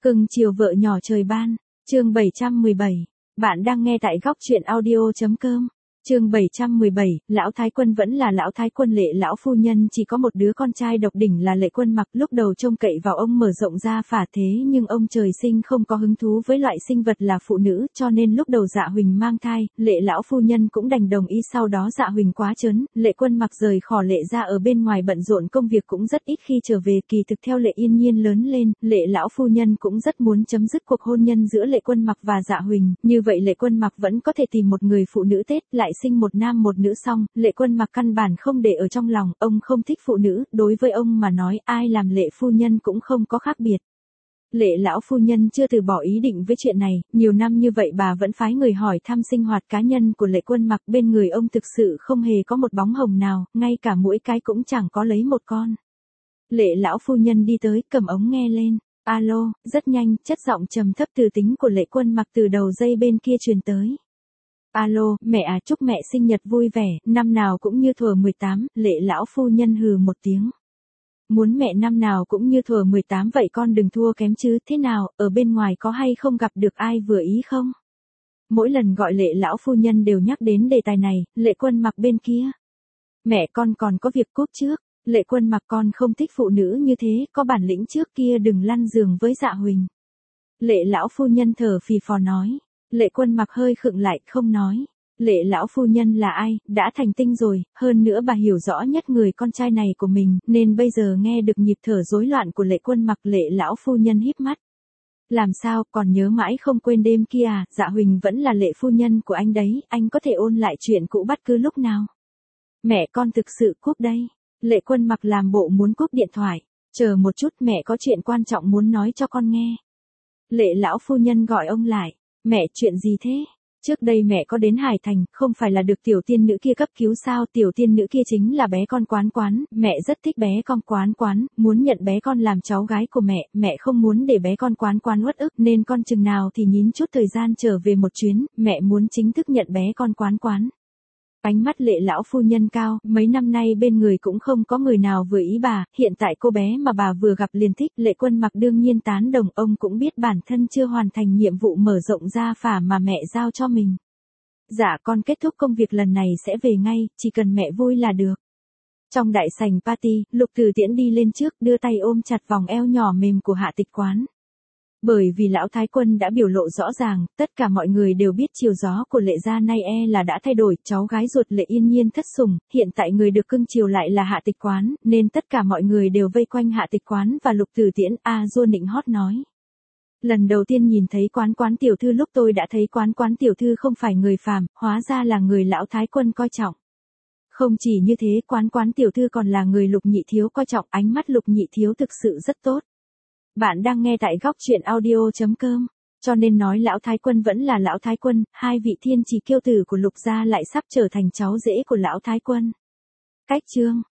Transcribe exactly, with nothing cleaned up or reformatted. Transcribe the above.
Cưng chiều vợ nhỏ trời ban, chương bảy trăm mười bảy. Bạn đang nghe tại góc truyện audio.com. Chương bảy trăm mười bảy, lão thái quân vẫn là lão thái quân. Lệ lão phu nhân chỉ có một đứa con trai độc đỉnh là Lệ Quân Mặc, lúc đầu trông cậy vào ông mở rộng ra phả, thế nhưng ông trời sinh không có hứng thú với loại sinh vật là phụ nữ, cho nên lúc đầu Dạ Huỳnh mang thai, Lệ lão phu nhân cũng đành đồng ý. Sau đó Dạ Huỳnh quá trớn, Lệ Quân Mặc rời khỏi Lệ gia ở bên ngoài bận rộn công việc cũng rất ít khi trở về. Kỳ thực theo Lệ Yên Nhiên lớn lên, Lệ lão phu nhân cũng rất muốn chấm dứt cuộc hôn nhân giữa Lệ Quân Mặc và Dạ Huỳnh, như vậy Lệ Quân Mặc vẫn có thể tìm một người phụ nữ Tết, lại sinh một nam một nữ. Xong, Lệ Quân Mặc căn bản không để ở trong lòng, ông không thích phụ nữ, đối với ông mà nói ai làm Lệ phu nhân cũng không có khác biệt. Lệ lão phu nhân chưa từ bỏ ý định với chuyện này, nhiều năm như vậy bà vẫn phái người hỏi thăm sinh hoạt cá nhân của Lệ Quân Mặc, bên người ông thực sự không hề có một bóng hồng nào, ngay cả mỗi cái cũng chẳng có lấy một con. Lệ lão phu nhân đi tới, cầm ống nghe lên. Alo, rất nhanh, chất giọng trầm thấp từ tính của Lệ Quân Mặc từ đầu dây bên kia truyền tới. Alo, mẹ à, chúc mẹ sinh nhật vui vẻ, năm nào cũng như thuở mười tám, Lệ lão phu nhân hừ một tiếng. Muốn mẹ năm nào cũng như thuở mười tám vậy con đừng thua kém chứ, thế nào, ở bên ngoài có hay không gặp được ai vừa ý không? Mỗi lần gọi Lệ lão phu nhân đều nhắc đến đề tài này. Lệ Quân Mặc bên kia. Mẹ con còn có việc cúp trước. Lệ Quân Mặc con không thích phụ nữ như thế, có bản lĩnh trước kia đừng lăn giường với Dạ Huỳnh. Lệ lão phu nhân thở phì phò nói. Lệ Quân Mặc hơi khựng lại, không nói. Lệ lão phu nhân là ai, đã thành tinh rồi, hơn nữa bà hiểu rõ nhất người con trai này của mình, nên bây giờ nghe được nhịp thở rối loạn của Lệ Quân Mặc, Lệ lão phu nhân híp mắt. Làm sao, còn nhớ mãi không quên đêm kia à, Dạ Huỳnh vẫn là Lệ phu nhân của anh đấy, anh có thể ôn lại chuyện cũ bất cứ lúc nào. Mẹ con thực sự cúp đây. Lệ Quân Mặc làm bộ muốn cúp điện thoại. Chờ một chút, mẹ có chuyện quan trọng muốn nói cho con nghe. Lệ lão phu nhân gọi ông lại. Mẹ, chuyện gì thế? Trước đây mẹ có đến Hải Thành, không phải là được tiểu tiên nữ kia cấp cứu sao? Tiểu tiên nữ kia chính là bé con Quán Quán, mẹ rất thích bé con Quán Quán, muốn nhận bé con làm cháu gái của mẹ, mẹ không muốn để bé con Quán Quán uất ức, nên con chừng nào thì nhín chút thời gian trở về một chuyến, mẹ muốn chính thức nhận bé con Quán Quán. Ánh mắt Lệ lão phu nhân cao, mấy năm nay bên người cũng không có người nào vừa ý bà, hiện tại cô bé mà bà vừa gặp liền thích. Lệ Quân Mặc đương nhiên tán đồng, ông cũng biết bản thân chưa hoàn thành nhiệm vụ mở rộng gia phả mà mẹ giao cho mình. Dạ con kết thúc công việc lần này sẽ về ngay, chỉ cần mẹ vui là được. Trong đại sảnh party, Lục Từ Tiễn đi lên trước, đưa tay ôm chặt vòng eo nhỏ mềm của Hạ Tịch Quán. Bởi vì lão thái quân đã biểu lộ rõ ràng, tất cả mọi người đều biết chiều gió của Lệ gia nay e là đã thay đổi, cháu gái ruột Lệ Yên Nhiên thất sủng, hiện tại người được cưng chiều lại là Hạ Tịch Quán, nên tất cả mọi người đều vây quanh Hạ Tịch Quán và Lục Từ Tiễn. A Dô nịnh hót nói. Lần đầu tiên nhìn thấy Quán Quán tiểu thư lúc tôi đã thấy Quán Quán tiểu thư không phải người phàm, hóa ra là người lão thái quân coi trọng. Không chỉ như thế, Quán Quán tiểu thư còn là người Lục Nhị thiếu coi trọng, ánh mắt Lục Nhị thiếu thực sự rất tốt. Bạn đang nghe tại góc truyện audio.com, cho nên nói lão thái quân vẫn là lão thái quân, hai vị thiên chỉ kiêu tử của Lục gia lại sắp trở thành cháu rể của lão thái quân. Cách chương